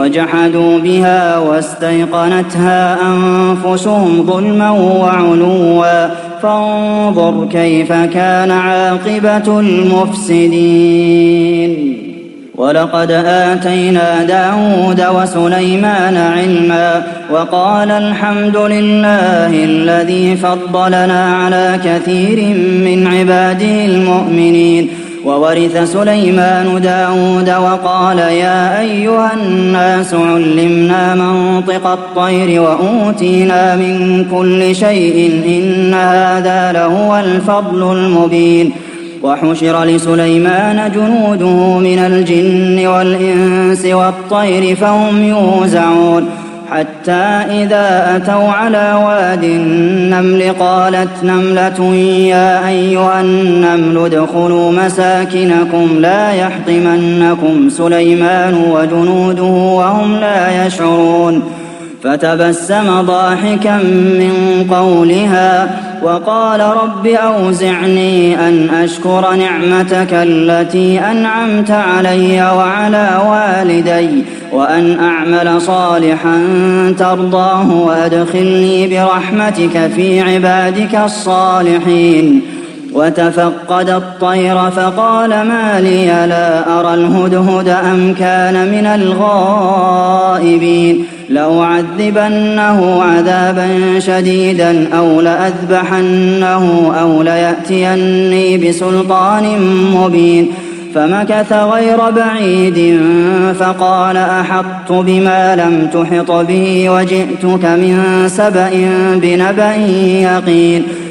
وجحدوا بها واستيقنتها أنفسهم ظلما وعلوا فانظر كيف كان عاقبة المفسدين. ولقد آتينا داود وسليمان علما وقال الحمد لله الذي فضلنا على كثير من عباده المؤمنين. وورث سليمان داود وقال يا أيها الناس علمنا منطق الطير وأوتينا من كل شيء إن هذا لهو الفضل المبين. وحشر لسليمان جنوده من الجن والإنس والطير فهم يوزعون حتى إذا أتوا على واد النمل قالت نملة يا أيها النمل ادخلوا مساكنكم لا يحطمنكم سليمان وجنوده وهم لا يشعرون. فتبسم ضاحكا من قولها وقال رب أوزعني أن أشكر نعمتك التي أنعمت علي وعلى والدي وأن أعمل صالحا ترضاه وأدخلني برحمتك في عبادك الصالحين. وتفقد الطير فقال ما لي لا أرى الهدهد أم كان من الغائبين لأعذبنه عذابا شديدا أو لأذبحنه أو ليأتيني بسلطان مبين. فمكث غير بعيد فقال أحطت بما لم تحط به وجئتك من سبأ بنبأ يقين.